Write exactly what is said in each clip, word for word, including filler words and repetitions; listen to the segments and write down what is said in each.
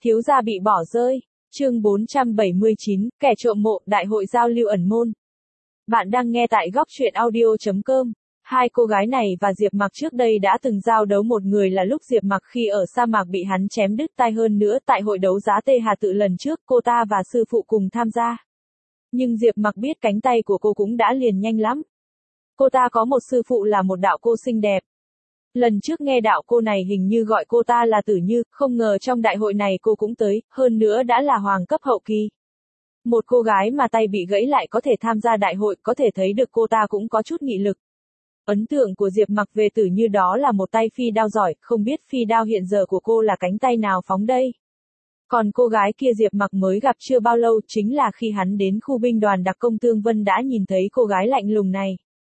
Thiếu gia bị bỏ rơi. Chương bốn trăm bảy mươi chín, kẻ trộm mộ, đại hội giao lưu ẩn môn. Bạn đang nghe tại góc truyện audio chấm com. Hai cô gái này và Diệp Mặc trước đây đã từng giao đấu, một người là lúc Diệp Mặc khi ở sa mạc bị hắn chém đứt tai, hơn nữa tại hội đấu giá Tê Hà Tự lần trước cô ta và sư phụ cùng tham gia. Nhưng Diệp Mặc biết cánh tay của cô cũng đã liền nhanh lắm. Cô ta có một sư phụ là một đạo cô xinh đẹp. Lần trước nghe đạo cô này hình như gọi cô ta là Tử Như, không ngờ trong đại hội này cô cũng tới, hơn nữa đã là hoàng cấp hậu kỳ. Một cô gái mà tay bị gãy lại có thể tham gia đại hội, có thể thấy được cô ta cũng có chút nghị lực. Ấn tượng của Diệp Mặc về Tử Như đó là một tay phi đao giỏi, không biết phi đao hiện giờ của cô là cánh tay nào phóng đây. Còn cô gái kia Diệp Mặc mới gặp chưa bao lâu, chính là khi hắn đến khu binh đoàn đặc công Tương Vân đã nhìn thấy cô gái lạnh lùng này.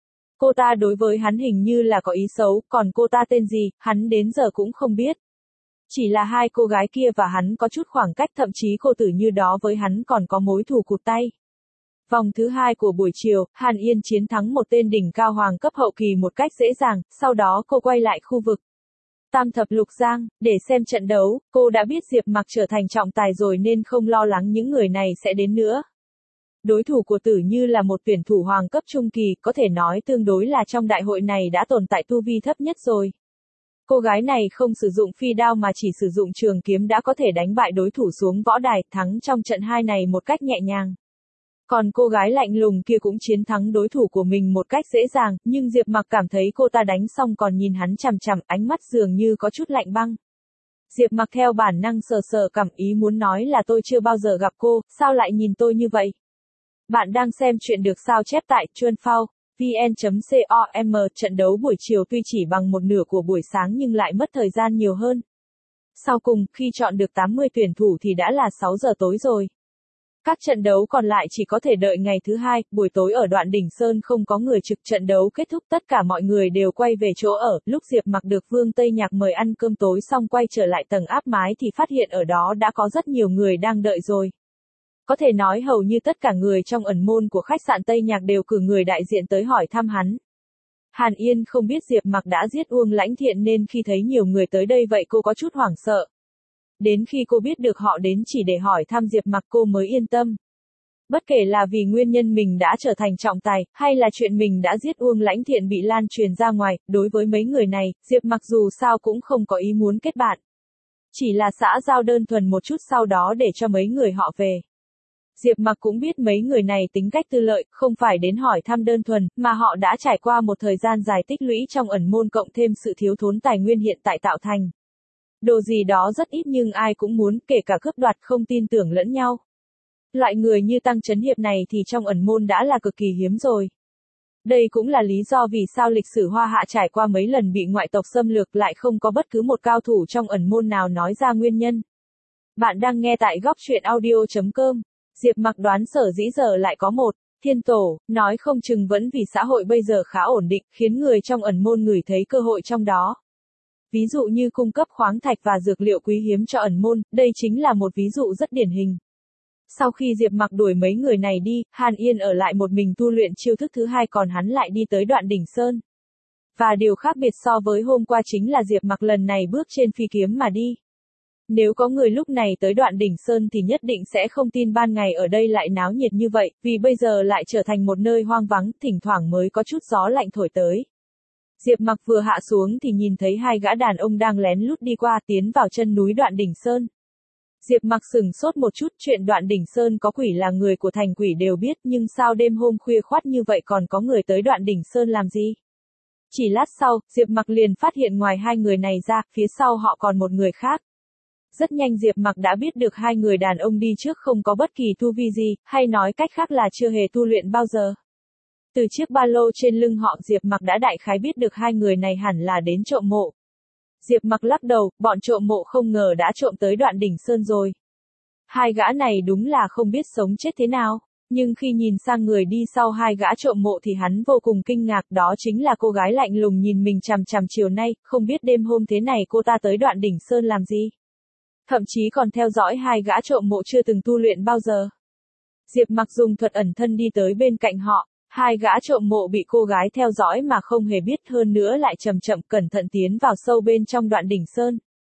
Cô ta đối với hắn hình như là có ý xấu, còn cô ta tên gì, hắn đến giờ cũng không biết. Chỉ là hai cô gái kia và hắn có chút khoảng cách, thậm chí cô Tử Như đó với hắn còn có mối thù cụt tay. Vòng thứ hai của buổi chiều, Hàn Yên chiến thắng một tên đỉnh cao hoàng cấp hậu kỳ một cách dễ dàng, sau đó cô quay lại khu vực Tam Thập Lục Giang, để xem trận đấu. Cô đã biết Diệp Mặc trở thành trọng tài rồi nên không lo lắng những người này sẽ đến nữa. Đối thủ của Tử Như là một tuyển thủ hoàng cấp trung kỳ, có thể nói tương đối là trong đại hội này đã tồn tại tu vi thấp nhất rồi. Cô gái này không sử dụng phi đao mà chỉ sử dụng trường kiếm đã có thể đánh bại đối thủ xuống võ đài, thắng trong trận hai này một cách nhẹ nhàng. Còn cô gái lạnh lùng kia cũng chiến thắng đối thủ của mình một cách dễ dàng, nhưng Diệp Mặc cảm thấy cô ta đánh xong còn nhìn hắn chằm chằm, ánh mắt dường như có chút lạnh băng. Diệp Mặc theo bản năng sờ sờ cằm, ý muốn nói là tôi chưa bao giờ gặp cô, sao lại nhìn tôi như vậy? Bạn đang xem chuyện được sao chép tại chuan phao vn chấm com. Trận đấu buổi chiều tuy chỉ bằng một nửa của buổi sáng nhưng lại mất thời gian nhiều hơn. Sau cùng, khi chọn được tám mươi tuyển thủ thì đã là sáu giờ tối rồi. Các trận đấu còn lại chỉ có thể đợi ngày thứ hai, buổi tối ở đoạn đỉnh Sơn không có người trực. Trận đấu kết thúc tất cả mọi người đều quay về chỗ ở, lúc Diệp Mặc được Vương Tây Nhạc mời ăn cơm tối xong quay trở lại tầng áp mái thì phát hiện ở đó đã có rất nhiều người đang đợi rồi. Có thể nói hầu như tất cả người trong ẩn môn của khách sạn Tây Nhạc đều cử người đại diện tới hỏi thăm hắn. Hàn Yên không biết Diệp Mặc đã giết Uông Lãnh Thiện nên khi thấy nhiều người tới đây vậy cô có chút hoảng sợ. Đến khi cô biết được họ đến chỉ để hỏi thăm Diệp Mặc cô mới yên tâm. Bất kể là vì nguyên nhân mình đã trở thành trọng tài, hay là chuyện mình đã giết Uông Lãnh Thiện bị lan truyền ra ngoài, đối với mấy người này, Diệp Mặc dù sao cũng không có ý muốn kết bạn. Chỉ là xã giao đơn thuần một chút sau đó để cho mấy người họ về. Diệp Mặc cũng biết mấy người này tính cách tư lợi, không phải đến hỏi thăm đơn thuần, mà họ đã trải qua một thời gian dài tích lũy trong ẩn môn cộng thêm sự thiếu thốn tài nguyên hiện tại tạo thành. Đồ gì đó rất ít nhưng ai cũng muốn, kể cả cướp đoạt, không tin tưởng lẫn nhau. Loại người như Tăng Chấn Hiệp này thì trong ẩn môn đã là cực kỳ hiếm rồi. Đây cũng là lý do vì sao lịch sử Hoa Hạ trải qua mấy lần bị ngoại tộc xâm lược lại không có bất cứ một cao thủ trong ẩn môn nào nói ra nguyên nhân. Bạn đang nghe tại góc truyện audio chấm com. Diệp Mặc đoán sở dĩ giờ lại có một thiên tổ, nói không chừng vẫn vì xã hội bây giờ khá ổn định, khiến người trong ẩn môn ngửi thấy cơ hội trong đó. Ví dụ như cung cấp khoáng thạch và dược liệu quý hiếm cho ẩn môn, đây chính là một ví dụ rất điển hình. Sau khi Diệp Mặc đuổi mấy người này đi, Hàn Yên ở lại một mình tu luyện chiêu thức thứ hai, còn hắn lại đi tới đoạn đỉnh Sơn. Và điều khác biệt so với hôm qua chính là Diệp Mặc lần này bước trên phi kiếm mà đi. Nếu có người lúc này tới đoạn đỉnh Sơn thì nhất định sẽ không tin ban ngày ở đây lại náo nhiệt như vậy, vì bây giờ lại trở thành một nơi hoang vắng, thỉnh thoảng mới có chút gió lạnh thổi tới. Diệp Mặc vừa hạ xuống thì nhìn thấy hai gã đàn ông đang lén lút đi qua, tiến vào chân núi đoạn đỉnh Sơn. Diệp Mặc sừng sốt một chút, chuyện đoạn đỉnh Sơn có quỷ là người của thành quỷ đều biết, nhưng sao đêm hôm khuya khoắt như vậy còn có người tới đoạn đỉnh Sơn làm gì? Chỉ lát sau, Diệp Mặc liền phát hiện ngoài hai người này ra, phía sau họ còn một người khác. Rất nhanh Diệp Mặc đã biết được hai người đàn ông đi trước không có bất kỳ tu vi gì, hay nói cách khác là chưa hề tu luyện bao giờ. Từ chiếc ba lô trên lưng họ, Diệp Mặc đã đại khái biết được hai người này hẳn là đến trộm mộ. Diệp Mặc lắc đầu, bọn trộm mộ không ngờ đã trộm tới đoạn đỉnh Sơn rồi. Hai gã này đúng là không biết sống chết thế nào, nhưng khi nhìn sang người đi sau hai gã trộm mộ thì hắn vô cùng kinh ngạc, đó chính là cô gái lạnh lùng nhìn mình chằm chằm chiều nay, không biết đêm hôm thế này cô ta tới đoạn đỉnh Sơn làm gì. Thậm chí còn theo dõi hai gã trộm mộ chưa từng tu luyện bao giờ. Diệp Mặc dùng thuật ẩn thân đi tới bên cạnh họ, hai gã trộm mộ bị cô gái theo dõi mà không hề biết, hơn nữa lại chậm chậm cẩn thận tiến vào sâu bên trong đoạn đỉnh Sơn.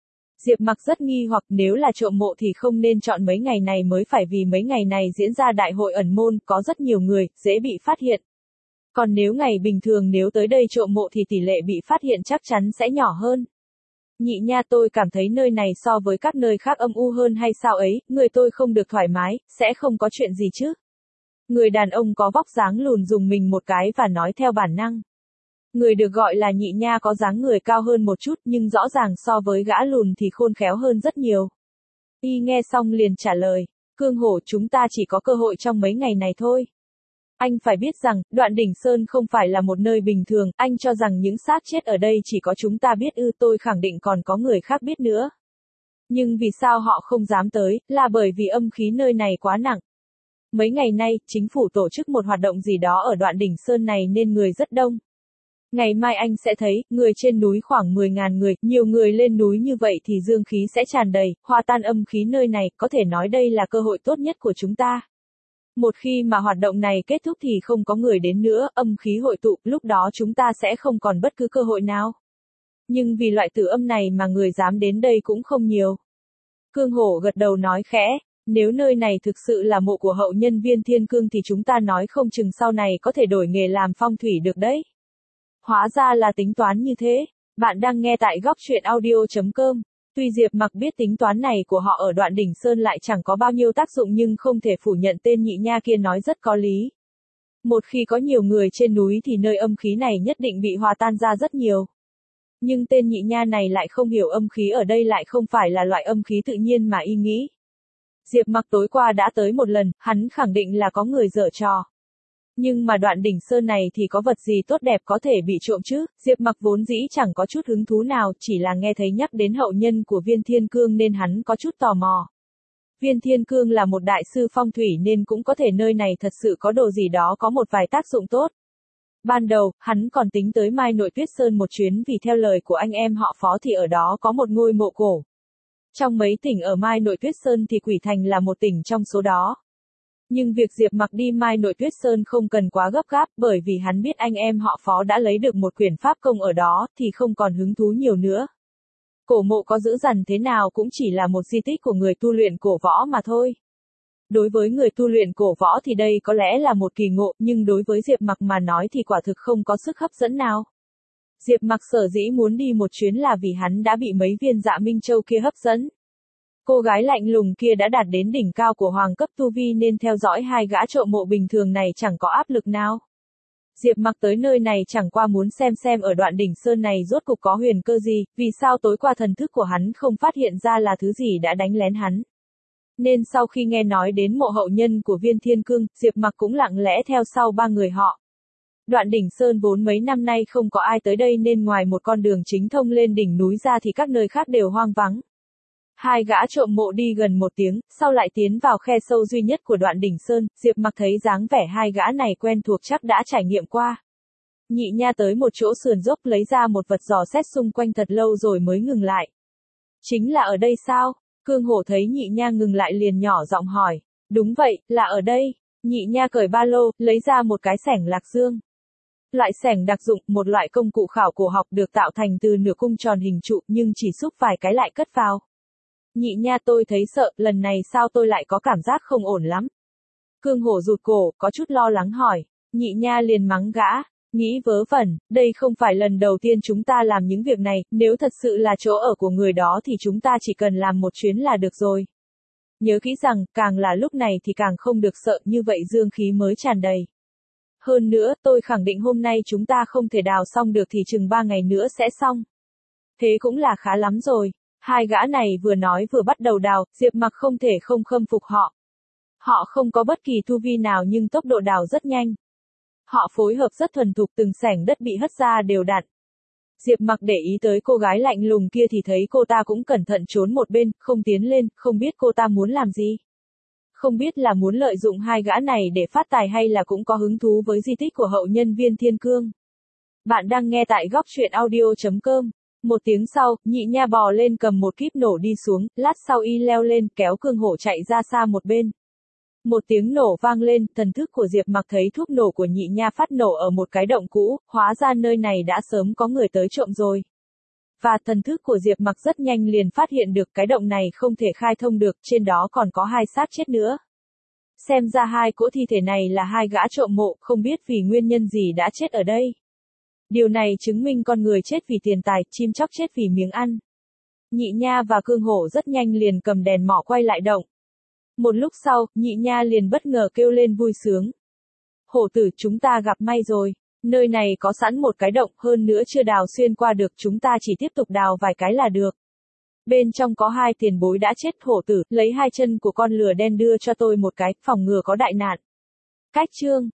Diệp Mặc rất nghi hoặc nếu là trộm mộ thì không nên chọn mấy ngày này mới phải vì mấy ngày này diễn ra đại hội ẩn môn, có rất nhiều người, dễ bị phát hiện. Còn nếu ngày bình thường nếu tới đây trộm mộ thì tỷ lệ bị phát hiện chắc chắn sẽ nhỏ hơn. Nhị nha, tôi cảm thấy nơi này so với các nơi khác âm u hơn hay sao ấy, người tôi không được thoải mái, sẽ không có chuyện gì chứ. Người đàn ông có vóc dáng lùn dùng mình một cái và nói theo bản năng. Người được gọi là nhị nha có dáng người cao hơn một chút nhưng rõ ràng so với gã lùn thì khôn khéo hơn rất nhiều. Y nghe xong liền trả lời, Cương Hổ, chúng ta chỉ có cơ hội trong mấy ngày này thôi. Anh phải biết rằng, Đoạn Đỉnh Sơn không phải là một nơi bình thường, anh cho rằng những xác chết ở đây chỉ có chúng ta biết ư, tôi khẳng định còn có người khác biết nữa. Nhưng vì sao họ không dám tới, là bởi vì âm khí nơi này quá nặng. Mấy ngày nay, chính phủ tổ chức một hoạt động gì đó ở Đoạn Đỉnh Sơn này nên người rất đông. Ngày mai anh sẽ thấy, người trên núi khoảng mười nghìn người, nhiều người lên núi như vậy thì dương khí sẽ tràn đầy, hòa tan âm khí nơi này, có thể nói đây là cơ hội tốt nhất của chúng ta. Một khi mà hoạt động này kết thúc thì không có người đến nữa, âm khí hội tụ, lúc đó chúng ta sẽ không còn bất cứ cơ hội nào. Nhưng vì loại tử âm này mà người dám đến đây cũng không nhiều. Cương Hổ gật đầu nói khẽ, nếu nơi này thực sự là mộ của hậu nhân Viên Thiên Cương thì chúng ta nói không chừng sau này có thể đổi nghề làm phong thủy được đấy. Hóa ra là tính toán như thế. Bạn đang nghe tại góc truyện audio chấm com. Tuy Diệp Mặc biết tính toán này của họ ở Đoạn Đỉnh Sơn lại chẳng có bao nhiêu tác dụng nhưng không thể phủ nhận tên nhị nha kia nói rất có lý. Một khi có nhiều người trên núi thì nơi âm khí này nhất định bị hòa tan ra rất nhiều. Nhưng tên nhị nha này lại không hiểu âm khí ở đây lại không phải là loại âm khí tự nhiên mà y nghĩ. Diệp Mặc tối qua đã tới một lần, hắn khẳng định là có người giở trò. Nhưng mà Đoạn Đỉnh Sơn này thì có vật gì tốt đẹp có thể bị trộm chứ, Diệp Mặc vốn dĩ chẳng có chút hứng thú nào, chỉ là nghe thấy nhắc đến hậu nhân của Viên Thiên Cương nên hắn có chút tò mò. Viên Thiên Cương là một đại sư phong thủy nên cũng có thể nơi này thật sự có đồ gì đó có một vài tác dụng tốt. Ban đầu, hắn còn tính tới Mai Nội Tuyết Sơn một chuyến vì theo lời của anh em họ Phó thì ở đó có một ngôi mộ cổ. Trong mấy tỉnh ở Mai Nội Tuyết Sơn thì Quỷ Thành là một tỉnh trong số đó. Nhưng việc Diệp Mặc đi Mai Nội Tuyết Sơn không cần quá gấp gáp bởi vì hắn biết anh em họ Phó đã lấy được một quyển pháp công ở đó thì không còn hứng thú nhiều nữa. Cổ mộ có dữ dằn thế nào cũng chỉ là một di tích của người tu luyện cổ võ mà thôi. Đối với người tu luyện cổ võ thì đây có lẽ là một kỳ ngộ nhưng đối với Diệp Mặc mà nói thì quả thực không có sức hấp dẫn nào. Diệp Mặc sở dĩ muốn đi một chuyến là vì hắn đã bị mấy viên Dạ Minh Châu kia hấp dẫn. Cô gái lạnh lùng kia đã đạt đến đỉnh cao của hoàng cấp tu vi nên theo dõi hai gã trộm mộ bình thường này chẳng có áp lực nào. Diệp Mặc tới nơi này chẳng qua muốn xem xem ở Đoạn Đỉnh Sơn này rốt cục có huyền cơ gì, vì sao tối qua thần thức của hắn không phát hiện ra là thứ gì đã đánh lén hắn. Nên sau khi nghe nói đến mộ hậu nhân của Viên Thiên Cương, Diệp Mặc cũng lặng lẽ theo sau ba người họ. Đoạn Đỉnh Sơn vốn mấy năm nay không có ai tới đây nên ngoài một con đường chính thông lên đỉnh núi ra thì các nơi khác đều hoang vắng. Hai gã trộm mộ đi gần một tiếng, sau lại tiến vào khe sâu duy nhất của Đoạn Đỉnh Sơn, Diệp Mặc thấy dáng vẻ hai gã này quen thuộc chắc đã trải nghiệm qua. Nhị nha tới một chỗ sườn dốc lấy ra một vật dò xét xung quanh thật lâu rồi mới ngừng lại. Chính là ở đây sao? Cương Hổ thấy nhị nha ngừng lại liền nhỏ giọng hỏi. Đúng vậy, là ở đây. Nhị nha cởi ba lô, lấy ra một cái xẻng lạc dương. Loại xẻng đặc dụng, một loại công cụ khảo cổ học được tạo thành từ nửa cung tròn hình trụ nhưng chỉ xúc vài cái lại cất vào. Nhị nha, tôi thấy sợ, lần này sao tôi lại có cảm giác không ổn lắm. Cương Hổ rụt cổ, có chút lo lắng hỏi. Nhị nha liền mắng gã. Nghĩ vớ vẩn, đây không phải lần đầu tiên chúng ta làm những việc này, nếu thật sự là chỗ ở của người đó thì chúng ta chỉ cần làm một chuyến là được rồi. Nhớ kỹ rằng, càng là lúc này thì càng không được sợ, như vậy dương khí mới tràn đầy. Hơn nữa, tôi khẳng định hôm nay chúng ta không thể đào xong được thì chừng ba ngày nữa sẽ xong. Thế cũng là khá lắm rồi. Hai gã này vừa nói vừa bắt đầu đào, Diệp Mặc không thể không khâm phục họ. Họ không có bất kỳ tu vi nào nhưng tốc độ đào rất nhanh. Họ phối hợp rất thuần thục, từng xẻng đất bị hất ra đều đặn. Diệp Mặc để ý tới cô gái lạnh lùng kia thì thấy cô ta cũng cẩn thận trốn một bên, không tiến lên, không biết cô ta muốn làm gì. Không biết là muốn lợi dụng hai gã này để phát tài hay là cũng có hứng thú với di tích của hậu nhân Viên Thiên Cương. Bạn đang nghe tại góc truyện audio chấm com. Một tiếng sau, nhị nha bò lên cầm một kíp nổ đi xuống, lát sau y leo lên kéo Cương Hổ chạy ra xa một bên. Một tiếng nổ vang lên, thần thức của Diệp Mặc thấy thuốc nổ của nhị nha phát nổ ở một cái động cũ, hóa ra nơi này đã sớm có người tới trộm rồi. Và thần thức của Diệp Mặc rất nhanh liền phát hiện được cái động này không thể khai thông được, trên đó còn có hai xác chết nữa. Xem ra hai cỗ thi thể này là hai gã trộm mộ, không biết vì nguyên nhân gì đã chết ở đây. Điều này chứng minh con người chết vì tiền tài, chim chóc chết vì miếng ăn. Nhị Nha và Cương Hổ rất nhanh liền cầm đèn mỏ quay lại động. Một lúc sau, Nhị Nha liền bất ngờ kêu lên vui sướng. Hổ tử, chúng ta gặp may rồi. Nơi này có sẵn một cái động, hơn nữa chưa đào xuyên qua được, chúng ta chỉ tiếp tục đào vài cái là được. Bên trong có hai tiền bối đã chết. Hổ tử, lấy hai chân của con lừa đen đưa cho tôi một cái, phòng ngừa có đại nạn. Cách chương